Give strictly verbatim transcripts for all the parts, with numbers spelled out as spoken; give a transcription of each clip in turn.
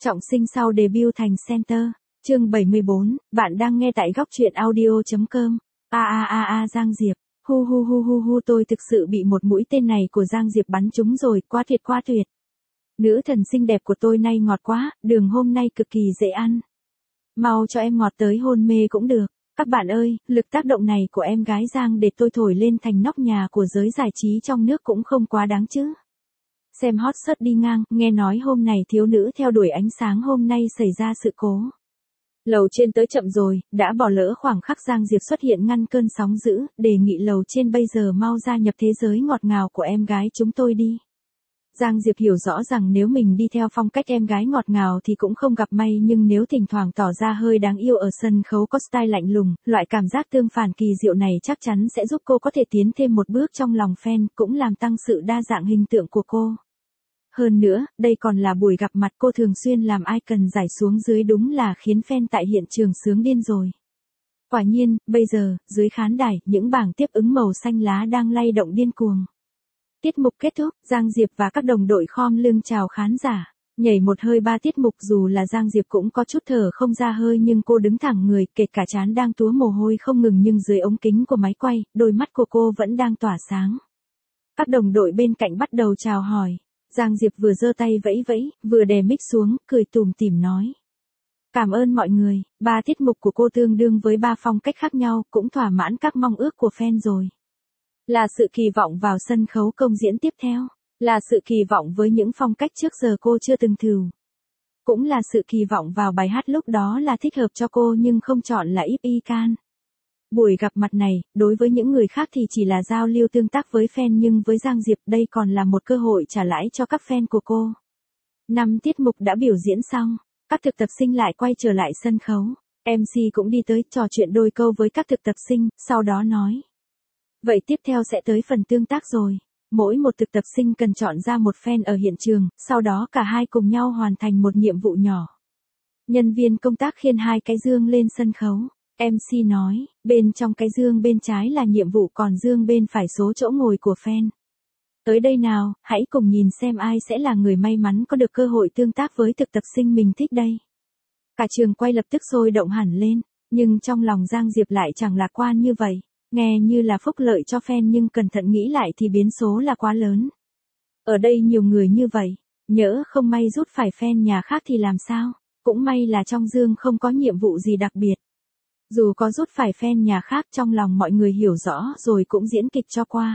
Trọng sinh sau debut thành center. Chương bảy mươi bốn, bạn đang nghe tại góc truyện audio.com. A a a a Giang Diệp. Hu hu hu hu hu tôi thực sự bị một mũi tên này của Giang Diệp bắn trúng rồi, quá tuyệt quá tuyệt. Nữ thần xinh đẹp của tôi nay ngọt quá, đường hôm nay cực kỳ dễ ăn. Mau cho em ngọt tới hôn mê cũng được. Các bạn ơi, lực tác động này của em gái Giang để tôi thổi lên thành nóc nhà của giới giải trí trong nước cũng không quá đáng chứ. Xem hot search đi ngang, nghe nói hôm này thiếu nữ theo đuổi ánh sáng hôm nay xảy ra sự cố. Lầu trên tới chậm rồi, đã bỏ lỡ khoảng khắc Giang Diệp xuất hiện ngăn cơn sóng dữ, đề nghị lầu trên bây giờ mau gia nhập thế giới ngọt ngào của em gái chúng tôi đi. Giang Diệp hiểu rõ rằng nếu mình đi theo phong cách em gái ngọt ngào thì cũng không gặp may, nhưng nếu thỉnh thoảng tỏ ra hơi đáng yêu ở sân khấu có style lạnh lùng, loại cảm giác tương phản kỳ diệu này chắc chắn sẽ giúp cô có thể tiến thêm một bước trong lòng fan, cũng làm tăng sự đa dạng hình tượng của cô. Hơn nữa, đây còn là buổi gặp mặt cô thường xuyên làm icon giải xuống dưới, đúng là khiến fan tại hiện trường sướng điên rồi. Quả nhiên, bây giờ, dưới khán đài, những bảng tiếp ứng màu xanh lá đang lay động điên cuồng. Tiết mục kết thúc, Giang Diệp và các đồng đội khom lưng chào khán giả. Nhảy một hơi ba tiết mục, dù là Giang Diệp cũng có chút thở không ra hơi, nhưng cô đứng thẳng người, kể cả trán đang túa mồ hôi không ngừng, nhưng dưới ống kính của máy quay, đôi mắt của cô vẫn đang tỏa sáng. Các đồng đội bên cạnh bắt đầu chào hỏi. Giang Diệp vừa giơ tay vẫy vẫy, vừa đè mic xuống, cười tủm tỉm nói. Cảm ơn mọi người, ba tiết mục của cô tương đương với ba phong cách khác nhau, cũng thỏa mãn các mong ước của fan rồi. Là sự kỳ vọng vào sân khấu công diễn tiếp theo, là sự kỳ vọng với những phong cách trước giờ cô chưa từng thử. Cũng là sự kỳ vọng vào bài hát lúc đó là thích hợp cho cô nhưng không chọn là If I Can. Buổi gặp mặt này, đối với những người khác thì chỉ là giao lưu tương tác với fan, nhưng với Giang Diệp đây còn là một cơ hội trả lãi cho các fan của cô. Năm tiết mục đã biểu diễn xong, các thực tập sinh lại quay trở lại sân khấu. em xê cũng đi tới trò chuyện đôi câu với các thực tập sinh, sau đó nói. Vậy tiếp theo sẽ tới phần tương tác rồi. Mỗi một thực tập sinh cần chọn ra một fan ở hiện trường, sau đó cả hai cùng nhau hoàn thành một nhiệm vụ nhỏ. Nhân viên công tác khiêng hai cái dương lên sân khấu. em xê nói, bên trong cái dương bên trái là nhiệm vụ, còn dương bên phải số chỗ ngồi của fan. Tới đây nào, hãy cùng nhìn xem ai sẽ là người may mắn có được cơ hội tương tác với thực tập sinh mình thích đây. Cả trường quay lập tức sôi động hẳn lên, nhưng trong lòng Giang Diệp lại chẳng lạc quan như vậy. Nghe như là phúc lợi cho fan nhưng cẩn thận nghĩ lại thì biến số là quá lớn. Ở đây nhiều người như vậy, nhỡ không may rút phải fan nhà khác thì làm sao? Cũng may là trong dương không có nhiệm vụ gì đặc biệt. Dù có rút phải fan nhà khác, trong lòng mọi người hiểu rõ rồi cũng diễn kịch cho qua.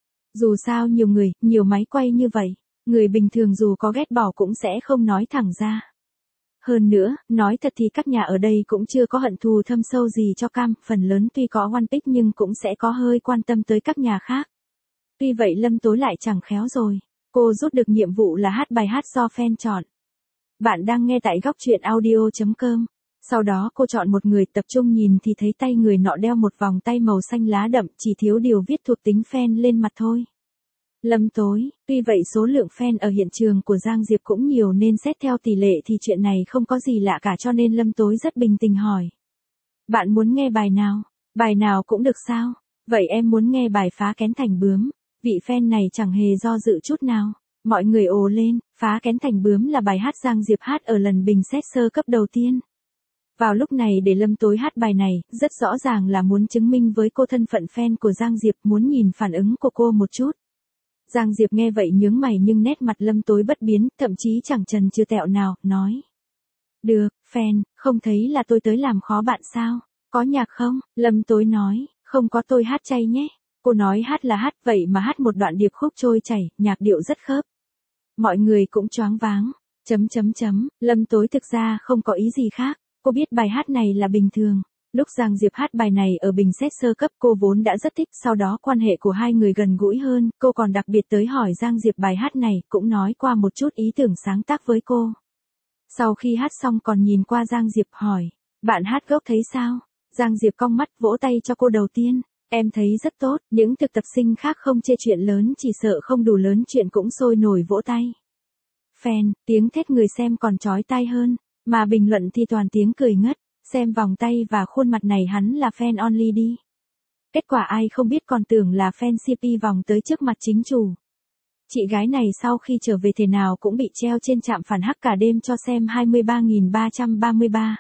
Dù sao nhiều người, nhiều máy quay như vậy, người bình thường dù có ghét bỏ cũng sẽ không nói thẳng ra. Hơn nữa, nói thật thì các nhà ở đây cũng chưa có hận thù thâm sâu gì cho Cam, phần lớn tuy có One Pick nhưng cũng sẽ có hơi quan tâm tới các nhà khác. Tuy vậy Lâm Tối lại chẳng khéo rồi, cô rút được nhiệm vụ là hát bài hát do fan chọn. Bạn đang nghe tại góc truyện audio.com. Sau đó cô chọn một người, tập trung nhìn thì thấy tay người nọ đeo một vòng tay màu xanh lá đậm, chỉ thiếu điều viết thuộc tính fan lên mặt thôi. Lâm Tối, tuy vậy số lượng fan ở hiện trường của Giang Diệp cũng nhiều nên xét theo tỷ lệ thì chuyện này không có gì lạ cả, cho nên Lâm Tối rất bình tĩnh hỏi. Bạn muốn nghe bài nào? Bài nào cũng được sao? Vậy em muốn nghe bài Phá Kén Thành Bướm. Vị fan này chẳng hề do dự chút nào. Mọi người ồ lên, Phá Kén Thành Bướm là bài hát Giang Diệp hát ở lần bình xét sơ cấp đầu tiên. Vào lúc này để Lâm Tối hát bài này, rất rõ ràng là muốn chứng minh với cô thân phận fan của Giang Diệp, muốn nhìn phản ứng của cô một chút. Giang Diệp nghe vậy nhướng mày nhưng nét mặt Lâm Tối bất biến, thậm chí chẳng chần chừ tẹo nào, nói. Được, fan, không thấy là tôi tới làm khó bạn sao? Có nhạc không? Lâm Tối nói, không có, tôi hát chay nhé. Cô nói hát là hát, vậy mà hát một đoạn điệp khúc trôi chảy, nhạc điệu rất khớp. Mọi người cũng choáng váng, chấm chấm chấm, Lâm Tối thực ra không có ý gì khác, cô biết bài hát này là bình thường. Lúc Giang Diệp hát bài này ở bình xét sơ cấp cô vốn đã rất thích, sau đó quan hệ của hai người gần gũi hơn, cô còn đặc biệt tới hỏi Giang Diệp bài hát này, cũng nói qua một chút ý tưởng sáng tác với cô. Sau khi hát xong còn nhìn qua Giang Diệp hỏi, bạn hát gốc thấy sao? Giang Diệp cong mắt vỗ tay cho cô đầu tiên, em thấy rất tốt, những thực tập sinh khác không chê chuyện lớn, chỉ sợ không đủ lớn chuyện cũng sôi nổi vỗ tay. Fan, tiếng thét người xem còn chói tai hơn, mà bình luận thì toàn tiếng cười ngất. Xem vòng tay và khuôn mặt này hắn là fan only đi. Kết quả ai không biết còn tưởng là fan xê pê vòng tới trước mặt chính chủ. Chị gái này sau khi trở về thế nào cũng bị treo trên trạm phản hắc cả đêm cho xem hai mươi ba nghìn ba trăm ba mươi ba.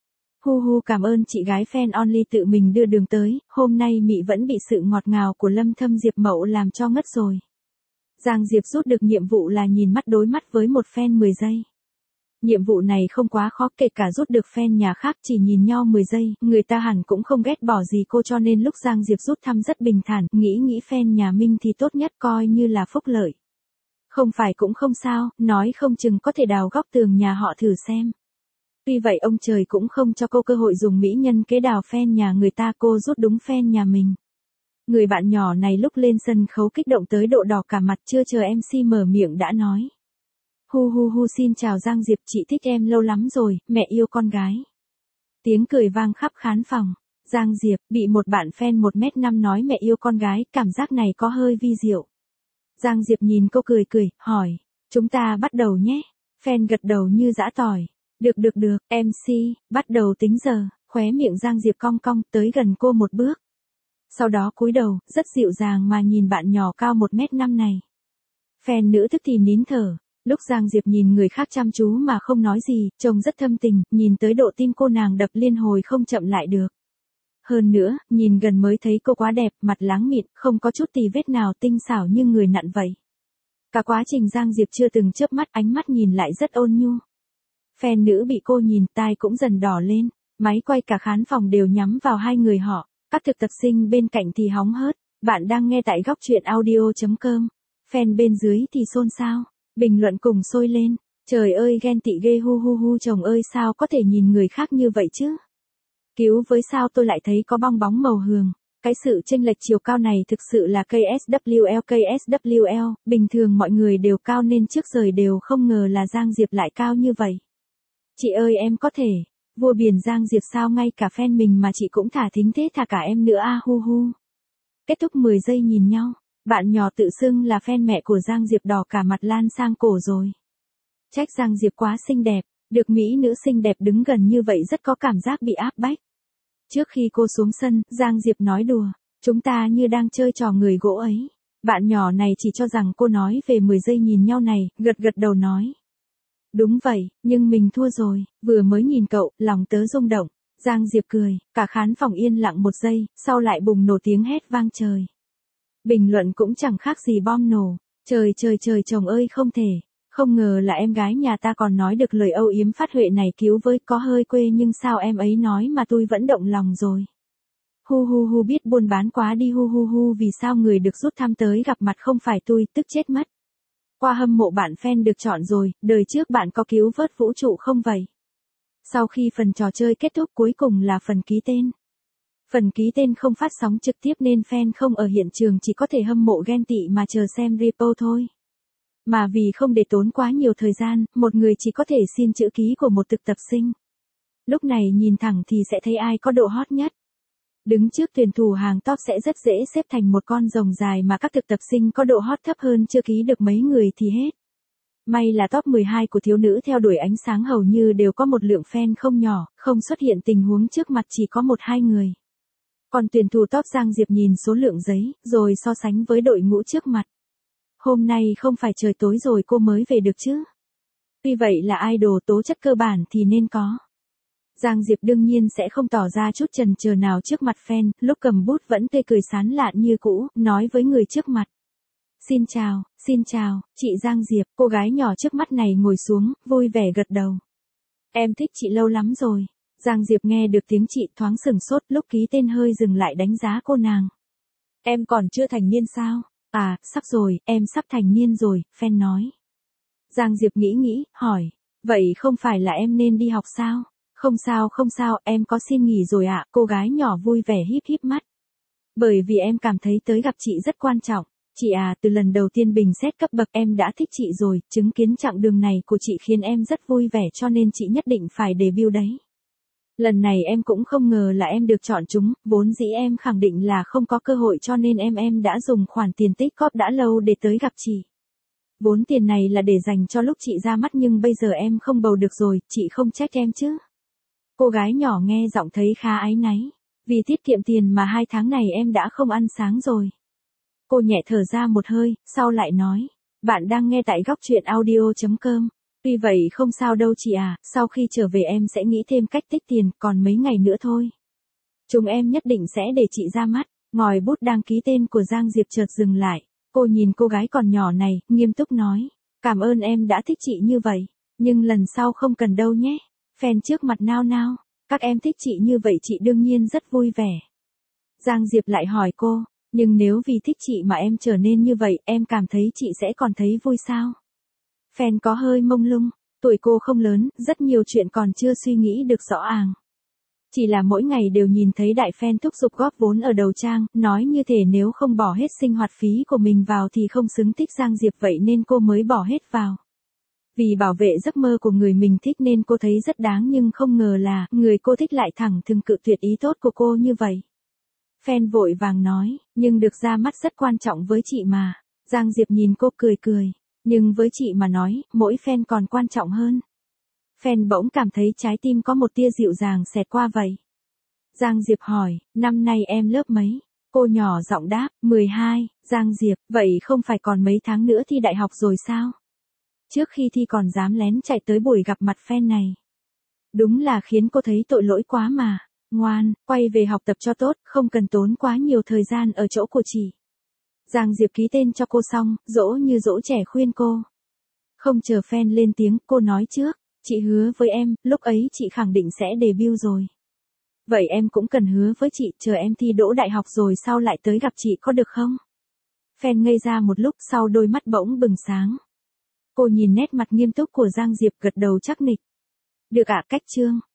Hu hu, cảm ơn chị gái fan only tự mình đưa đường tới, hôm nay Mị vẫn bị sự ngọt ngào của Lâm Thâm Diệp Mậu làm cho ngất rồi. Giang Diệp rút được nhiệm vụ là nhìn mắt đối mắt với một fan mười giây. Nhiệm vụ này không quá khó, kể cả rút được fan nhà khác chỉ nhìn nhau mười giây, người ta hẳn cũng không ghét bỏ gì cô, cho nên lúc Giang Diệp rút thăm rất bình thản, nghĩ nghĩ fan nhà Minh thì tốt nhất coi như là phúc lợi. Không phải cũng không sao, nói không chừng có thể đào góc tường nhà họ thử xem. Tuy vậy ông trời cũng không cho cô cơ hội dùng mỹ nhân kế đào fan nhà người ta, cô rút đúng fan nhà mình. Người bạn nhỏ này lúc lên sân khấu kích động tới độ đỏ cả mặt, chưa chờ em xê mở miệng đã nói. Hu hu hu, xin chào Giang Diệp, chị thích em lâu lắm rồi, mẹ yêu con gái. Tiếng cười vang khắp khán phòng. Giang Diệp bị một bạn fan một mét năm nói mẹ yêu con gái, cảm giác này có hơi vi diệu. Giang Diệp nhìn cô cười cười, hỏi, chúng ta bắt đầu nhé. Fan gật đầu như giã tỏi. Được được được, em xê, bắt đầu tính giờ. Khóe miệng Giang Diệp cong cong, tới gần cô một bước. Sau đó cúi đầu, rất dịu dàng mà nhìn bạn nhỏ cao một mét năm này. Fan nữ tức thì nín thở. Lúc Giang Diệp nhìn người khác chăm chú mà không nói gì, trông rất thâm tình, nhìn tới độ tim cô nàng đập liên hồi không chậm lại được. Hơn nữa, nhìn gần mới thấy cô quá đẹp, mặt láng mịn, không có chút tì vết nào, tinh xảo như người nặn vậy. Cả quá trình Giang Diệp chưa từng chớp mắt, ánh mắt nhìn lại rất ôn nhu. Fan nữ bị cô nhìn, tai cũng dần đỏ lên, máy quay cả khán phòng đều nhắm vào hai người họ, các thực tập sinh bên cạnh thì hóng hớt. Bạn đang nghe tại góc truyện audio chấm com. Fan bên dưới thì xôn xao, bình luận cùng sôi lên. Trời ơi ghen tị ghê, hu hu hu, chồng ơi sao có thể nhìn người khác như vậy chứ? Cứu với, sao tôi lại thấy có bong bóng màu hường. Cái sự chênh lệch chiều cao này thực sự là ca ét vê kép ca ét vê kép, bình thường mọi người đều cao nên trước giờ đều không ngờ là Giang Diệp lại cao như vậy. Chị ơi em có thể, vua biển Giang Diệp sao ngay cả fan mình mà chị cũng thả thính thế, thả cả em nữa a, hu hu. Kết thúc mười giây nhìn nhau, bạn nhỏ tự xưng là fan mẹ của Giang Diệp đỏ cả mặt lan sang cổ rồi. Trách Giang Diệp quá xinh đẹp, được mỹ nữ xinh đẹp đứng gần như vậy rất có cảm giác bị áp bách. Trước khi cô xuống sân, Giang Diệp nói đùa, chúng ta như đang chơi trò người gỗ ấy. Bạn nhỏ này chỉ cho rằng cô nói về mười giây nhìn nhau này, gật gật đầu nói. Đúng vậy, nhưng mình thua rồi, vừa mới nhìn cậu, lòng tớ rung động. Giang Diệp cười, cả khán phòng yên lặng một giây, sau lại bùng nổ tiếng hét vang trời. Bình luận cũng chẳng khác gì bom nổ. Trời trời trời, chồng ơi không thể. Không ngờ là em gái nhà ta còn nói được lời âu yếm phát huệ này, cứu với, có hơi quê nhưng sao em ấy nói mà tôi vẫn động lòng rồi. Hu hu hu, biết buôn bán quá đi, hu hu hu, vì sao người được rút thăm tới gặp mặt không phải tôi, tức chết mất. Qua hâm mộ bạn fan được chọn rồi, đời trước bạn có cứu vớt vũ trụ không vậy? Sau khi phần trò chơi kết thúc, cuối cùng là phần ký tên. Phần ký tên không phát sóng trực tiếp nên fan không ở hiện trường chỉ có thể hâm mộ ghen tị mà chờ xem repo thôi. Mà vì không để tốn quá nhiều thời gian, một người chỉ có thể xin chữ ký của một thực tập sinh. Lúc này nhìn thẳng thì sẽ thấy ai có độ hot nhất. Đứng trước tuyển thủ hàng top sẽ rất dễ xếp thành một con rồng dài, mà các thực tập sinh có độ hot thấp hơn chưa ký được mấy người thì hết. May là top mười hai của thiếu nữ theo đuổi ánh sáng hầu như đều có một lượng fan không nhỏ, không xuất hiện tình huống trước mặt chỉ có một hai người. Còn tuyển thủ top Giang Diệp nhìn số lượng giấy, rồi so sánh với đội ngũ trước mặt. Hôm nay không phải trời tối rồi cô mới về được chứ. Tuy vậy là idol, tố chất cơ bản thì nên có. Giang Diệp đương nhiên sẽ không tỏ ra chút chần chờ nào trước mặt fan, lúc cầm bút vẫn tươi cười sán lạn như cũ, nói với người trước mặt. Xin chào, xin chào, chị Giang Diệp. Cô gái nhỏ trước mắt này ngồi xuống, vui vẻ gật đầu. Em thích chị lâu lắm rồi. Giang Diệp nghe được tiếng chị thoáng sừng sốt, lúc ký tên hơi dừng lại đánh giá cô nàng. Em còn chưa thành niên sao? À, sắp rồi, em sắp thành niên rồi, fan nói. Giang Diệp nghĩ nghĩ, hỏi. Vậy không phải là em nên đi học sao? Không sao không sao, em có xin nghỉ rồi ạ, à? Cô gái nhỏ vui vẻ híp híp mắt. Bởi vì em cảm thấy tới gặp chị rất quan trọng. Chị à, từ lần đầu tiên bình xét cấp bậc em đã thích chị rồi, chứng kiến chặng đường này của chị khiến em rất vui vẻ, cho nên chị nhất định phải debut đấy. Lần này em cũng không ngờ là em được chọn chúng, vốn dĩ em khẳng định là không có cơ hội, cho nên em em đã dùng khoản tiền tích cóp đã lâu để tới gặp chị. Vốn tiền này là để dành cho lúc chị ra mắt, nhưng bây giờ em không bầu được rồi, chị không trách em chứ. Cô gái nhỏ nghe giọng thấy khá áy náy, vì tiết kiệm tiền mà hai tháng này em đã không ăn sáng rồi. Cô nhẹ thở ra một hơi, sau lại nói, Bạn đang nghe tại góc truyện audio chấm com. Tuy vậy không sao đâu chị à, sau khi trở về em sẽ nghĩ thêm cách tích tiền, còn mấy ngày nữa thôi. Chúng em nhất định sẽ để chị ra mắt. Ngòi bút đang ký tên của Giang Diệp chợt dừng lại. Cô nhìn cô gái còn nhỏ này, nghiêm túc nói. Cảm ơn em đã thích chị như vậy. Nhưng lần sau không cần đâu nhé. Fan trước mặt nao nao. Các em thích chị như vậy chị đương nhiên rất vui vẻ. Giang Diệp lại hỏi cô. Nhưng nếu vì thích chị mà em trở nên như vậy, em cảm thấy chị sẽ còn thấy vui sao? Fan có hơi mông lung. Tuổi cô không lớn, rất nhiều chuyện còn chưa suy nghĩ được rõ ràng. Chỉ là mỗi ngày đều nhìn thấy đại fan thúc giục góp vốn ở đầu trang, nói như thể nếu không bỏ hết sinh hoạt phí của mình vào thì không xứng thích Giang Diệp vậy nên cô mới bỏ hết vào. Vì bảo vệ giấc mơ của người mình thích nên cô thấy rất đáng nhưng không ngờ là người cô thích lại thẳng thừng cự tuyệt ý tốt của cô như vậy. Fan vội vàng nói, nhưng được ra mắt rất quan trọng với chị mà. Giang Diệp nhìn cô cười cười, nhưng với chị mà nói, mỗi fan còn quan trọng hơn. Fan bỗng cảm thấy trái tim có một tia dịu dàng xẹt qua vậy. Giang Diệp hỏi, năm nay em lớp mấy? Cô nhỏ giọng đáp, mười hai. Giang Diệp, vậy không phải còn mấy tháng nữa thi đại học rồi sao? Trước khi thi còn dám lén chạy tới buổi gặp mặt fan này. Đúng là khiến cô thấy tội lỗi quá mà. Ngoan, quay về học tập cho tốt, không cần tốn quá nhiều thời gian ở chỗ của chị. Giang Diệp ký tên cho cô xong, dỗ như dỗ trẻ khuyên cô. Không chờ fan lên tiếng, cô nói trước. Chị hứa với em, lúc ấy chị khẳng định sẽ debut rồi. Vậy em cũng cần hứa với chị, chờ em thi đỗ đại học rồi sau lại tới gặp chị có được không? Fan ngây ra một lúc sau đôi mắt bỗng bừng sáng. Cô nhìn nét mặt nghiêm túc của Giang Diệp gật đầu chắc nịch. Được ạ, cách chương.